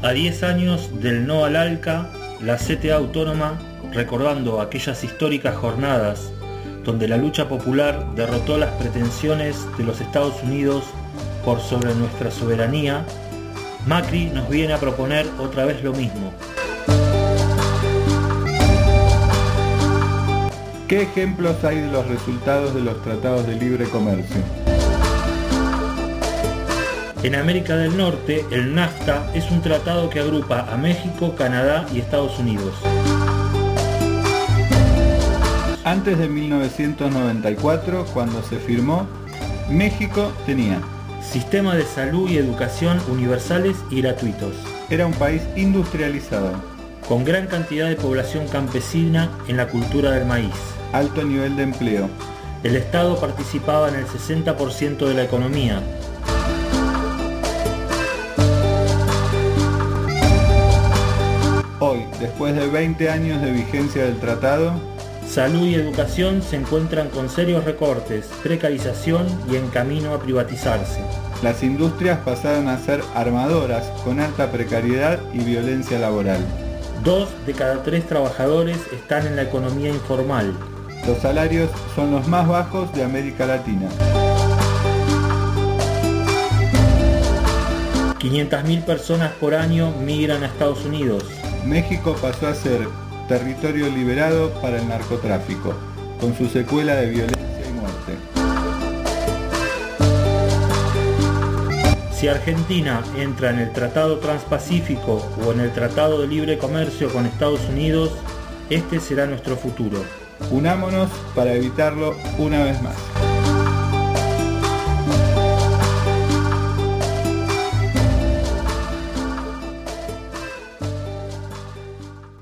A 10 años del no al ALCA, la CTA Autónoma, recordando aquellas históricas jornadas donde la lucha popular derrotó las pretensiones de los Estados Unidos por sobre nuestra soberanía, Macri nos viene a proponer otra vez lo mismo. ¿Qué ejemplos hay de los resultados de los tratados de libre comercio? En América del Norte, el NAFTA es un tratado que agrupa a México, Canadá y Estados Unidos. Antes de 1994, cuando se firmó, México tenía sistema de salud y educación universales y gratuitos. Era un país industrializado, con gran cantidad de población campesina en la cultura del maíz. Alto nivel de empleo. El Estado participaba en el 60% de la economía. Hoy, después de 20 años de vigencia del tratado, salud y educación se encuentran con serios recortes, precarización y en camino a privatizarse. Las industrias pasaron a ser armadoras con alta precariedad y violencia laboral. 2 de cada 3 trabajadores están en la economía informal. Los salarios son los más bajos de América Latina. 500.000 personas por año migran a Estados Unidos. México pasó a ser territorio liberado para el narcotráfico, con su secuela de violencia y muerte. Si Argentina entra en el Tratado Transpacífico o en el Tratado de Libre Comercio con Estados Unidos, este será nuestro futuro. Unámonos para evitarlo una vez más.